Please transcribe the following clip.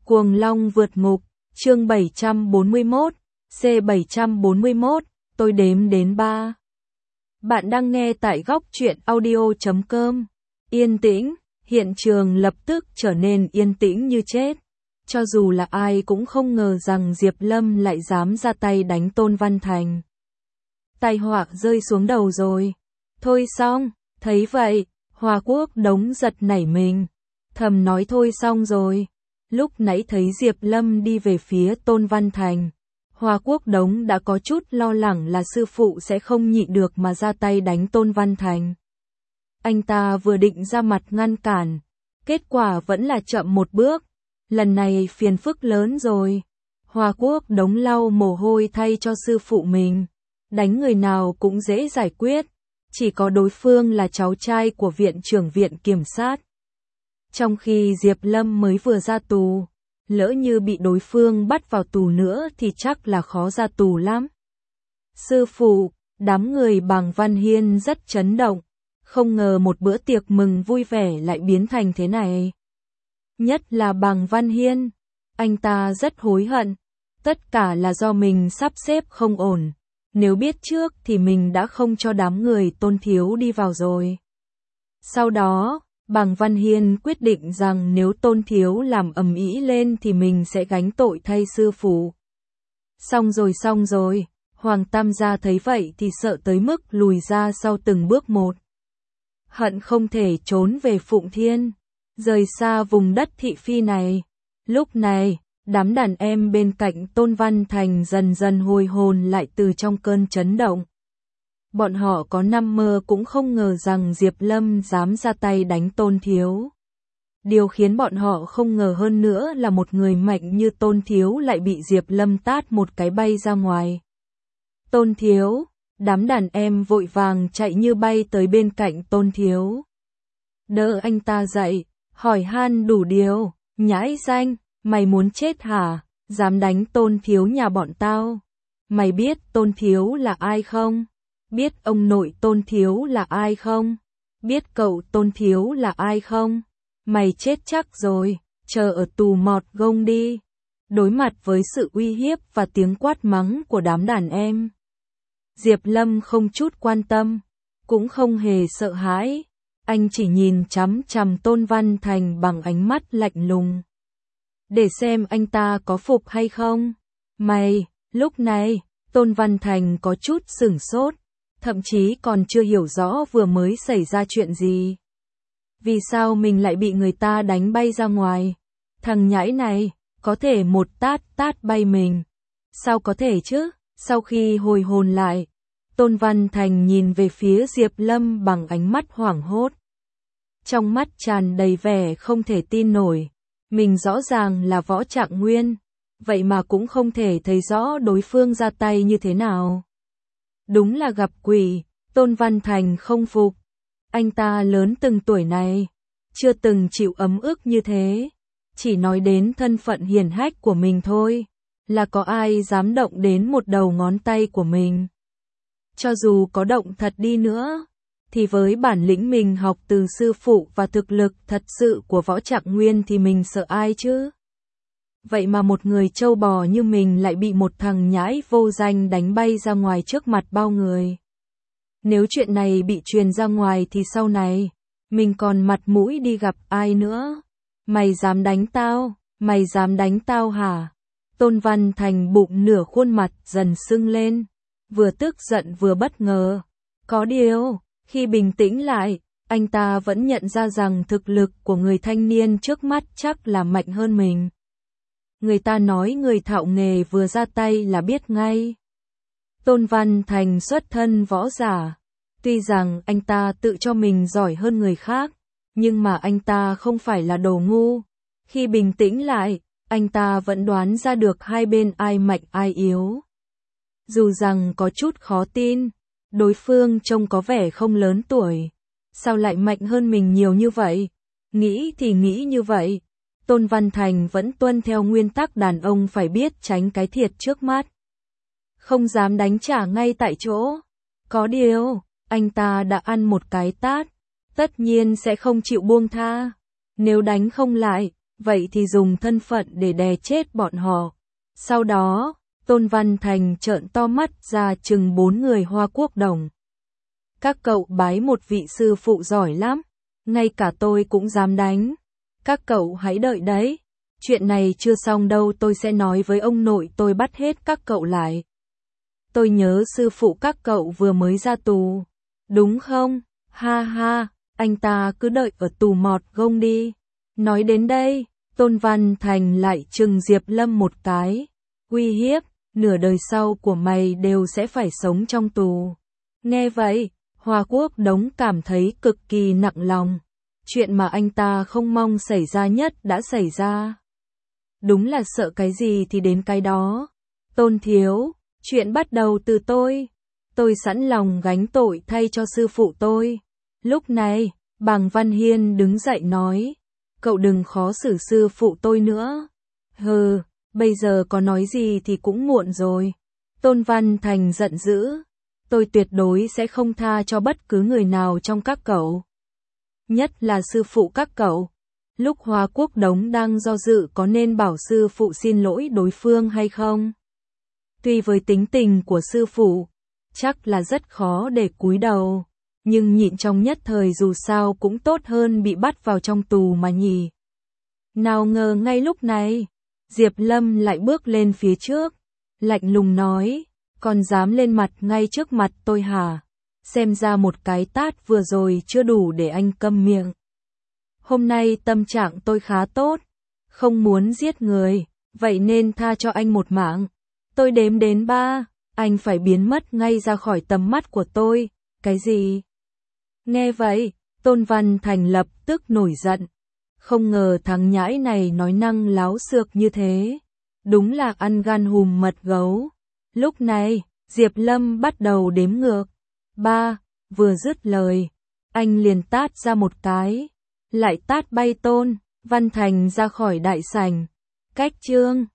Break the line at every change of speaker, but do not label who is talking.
Cuồng Long vượt ngục, chương 741, C741, tôi đếm đến 3. Bạn đang nghe tại góc truyện audio.com. Yên tĩnh, hiện trường lập tức trở nên yên tĩnh như chết. Cho dù là ai cũng không ngờ rằng Diệp Lâm lại dám ra tay đánh Tôn Văn Thành. Tai họa rơi xuống đầu rồi. Thôi xong, thấy vậy, Hoa Quốc Đống giật nảy mình. Thầm nói thôi xong rồi. Lúc nãy thấy Diệp Lâm đi về phía Tôn Văn Thành, Hoa Quốc Đống đã có chút lo lắng là sư phụ sẽ không nhịn được mà ra tay đánh Tôn Văn Thành. Anh ta vừa định ra mặt ngăn cản, kết quả vẫn là chậm một bước. Lần này phiền phức lớn rồi. Hoa Quốc Đống lau mồ hôi thay cho sư phụ mình. Đánh người nào cũng dễ giải quyết, chỉ có đối phương là cháu trai của viện trưởng viện kiểm sát. Trong khi Diệp Lâm mới vừa ra tù, lỡ như bị đối phương bắt vào tù nữa thì chắc là khó ra tù lắm. Sư phụ, đám người Bàng Văn Hiên rất chấn động, không ngờ một bữa tiệc mừng vui vẻ lại biến thành thế này. Nhất là Bàng Văn Hiên, anh ta rất hối hận, tất cả là do mình sắp xếp không ổn, nếu biết trước thì mình đã không cho đám người Tôn Thiếu đi vào rồi. Sau đó, Bàng Văn Hiên quyết định rằng nếu Tôn Thiếu làm ầm ĩ lên thì mình sẽ gánh tội thay sư phụ. Xong rồi, Hoàng Tam gia thấy vậy thì sợ tới mức lùi ra sau từng bước một. Hận không thể trốn về Phụng Thiên, rời xa vùng đất thị phi này. Lúc này, đám đàn em bên cạnh Tôn Văn Thành dần dần hồi hồn lại từ trong cơn chấn động. Bọn họ có nằm mơ cũng không ngờ rằng Diệp Lâm dám ra tay đánh Tôn Thiếu. Điều khiến bọn họ không ngờ hơn nữa là một người mạnh như Tôn Thiếu lại bị Diệp Lâm tát một cái bay ra ngoài. Tôn Thiếu, đám đàn em vội vàng chạy như bay tới bên cạnh Tôn Thiếu. Đỡ anh ta dậy, hỏi han đủ điều, nhãi danh, mày muốn chết hả, dám đánh Tôn Thiếu nhà bọn tao. Mày biết Tôn Thiếu là ai không? Biết ông nội Tôn Thiếu là ai không? Biết cậu Tôn Thiếu là ai không? Mày chết chắc rồi, chờ ở tù mọt gông đi. Đối mặt với sự uy hiếp và tiếng quát mắng của đám đàn em, Diệp Lâm không chút quan tâm, cũng không hề sợ hãi. Anh chỉ nhìn chằm chằm Tôn Văn Thành bằng ánh mắt lạnh lùng, để xem anh ta có phục hay không. Mày, lúc này, Tôn Văn Thành có chút sửng sốt, thậm chí còn chưa hiểu rõ vừa mới xảy ra chuyện gì. Vì sao mình lại bị người ta đánh bay ra ngoài? Thằng nhãi này, có thể một tát bay mình. Sao có thể chứ? Sau khi hồi hồn lại, Tôn Văn Thành nhìn về phía Diệp Lâm bằng ánh mắt hoảng hốt. Trong mắt tràn đầy vẻ không thể tin nổi. Mình rõ ràng là Võ Trạng Nguyên, vậy mà cũng không thể thấy rõ đối phương ra tay như thế nào. Đúng là gặp quỷ. Tôn Văn Thành không phục. Anh ta lớn từng tuổi này, chưa từng chịu ấm ức như thế. Chỉ nói đến thân phận hiển hách của mình thôi, là có ai dám động đến một đầu ngón tay của mình. Cho dù có động thật đi nữa, thì với bản lĩnh mình học từ sư phụ và thực lực thật sự của Võ Trạng Nguyên thì mình sợ ai chứ? Vậy mà một người trâu bò như mình lại bị một thằng nhãi vô danh đánh bay ra ngoài trước mặt bao người. Nếu chuyện này bị truyền ra ngoài thì sau này, mình còn mặt mũi đi gặp ai nữa? Mày dám đánh tao? Mày dám đánh tao hả? Tôn Văn Thành bụng nửa khuôn mặt dần sưng lên, vừa tức giận vừa bất ngờ. Có điều, khi bình tĩnh lại, anh ta vẫn nhận ra rằng thực lực của người thanh niên trước mắt chắc là mạnh hơn mình. Người ta nói người thạo nghề vừa ra tay là biết ngay. Tôn Văn Thành xuất thân võ giả. Tuy rằng anh ta tự cho mình giỏi hơn người khác, nhưng mà anh ta không phải là đồ ngu. Khi bình tĩnh lại, anh ta vẫn đoán ra được hai bên ai mạnh ai yếu. Dù rằng có chút khó tin, đối phương trông có vẻ không lớn tuổi, sao lại mạnh hơn mình nhiều như vậy? Nghĩ thì nghĩ như vậy, Tôn Văn Thành vẫn tuân theo nguyên tắc đàn ông phải biết tránh cái thiệt trước mắt. Không dám đánh trả ngay tại chỗ. Có điều, anh ta đã ăn một cái tát, tất nhiên sẽ không chịu buông tha. Nếu đánh không lại, vậy thì dùng thân phận để đè chết bọn họ. Sau đó, Tôn Văn Thành trợn to mắt ra chừng 4 người Hoa Quốc đồng. Các cậu bái một vị sư phụ giỏi lắm, ngay cả tôi cũng dám đánh. Các cậu hãy đợi đấy, chuyện này chưa xong đâu, tôi sẽ nói với ông nội tôi bắt hết các cậu lại. Tôi nhớ sư phụ các cậu vừa mới ra tù, đúng không? Ha ha, anh ta cứ đợi ở tù mọt gông đi. Nói đến đây, Tôn Văn Thành lại trừng Diệp Lâm một cái, uy hiếp, nửa đời sau của mày đều sẽ phải sống trong tù. Nghe vậy, Hoa Quốc Đống cảm thấy cực kỳ nặng lòng. Chuyện mà anh ta không mong xảy ra nhất đã xảy ra. Đúng là sợ cái gì thì đến cái đó. Tôn thiếu, chuyện bắt đầu từ tôi. Tôi sẵn lòng gánh tội thay cho sư phụ tôi. Lúc này, Bàng Văn Hiên đứng dậy nói, cậu đừng khó xử sư phụ tôi nữa. Hừ, bây giờ có nói gì thì cũng muộn rồi. Tôn Văn Thành giận dữ, tôi tuyệt đối sẽ không tha cho bất cứ người nào trong các cậu. Nhất là sư phụ các cậu. Lúc Hoa Quốc Đống đang do dự có nên bảo sư phụ xin lỗi đối phương hay không. Tuy với tính tình của sư phụ, chắc là rất khó để cúi đầu, nhưng nhịn trong nhất thời dù sao cũng tốt hơn bị bắt vào trong tù mà nhỉ. Nào ngờ ngay lúc này, Diệp Lâm lại bước lên phía trước, lạnh lùng nói, còn dám lên mặt ngay trước mặt tôi hả? Xem ra một cái tát vừa rồi chưa đủ để anh câm miệng. Hôm nay tâm trạng tôi khá tốt, không muốn giết người, vậy nên tha cho anh một mạng. Tôi đếm đến 3, anh phải biến mất ngay ra khỏi tầm mắt của tôi. Cái gì? Nghe vậy, Tôn Văn Thành lập tức nổi giận. Không ngờ thằng nhãi này nói năng láo xược như thế. Đúng là ăn gan hùm mật gấu. Lúc này, Diệp Lâm bắt đầu đếm ngược. 3, vừa dứt lời, anh liền tát ra một cái, lại tát bay Tôn Văn Thành ra khỏi đại sảnh. Cách chương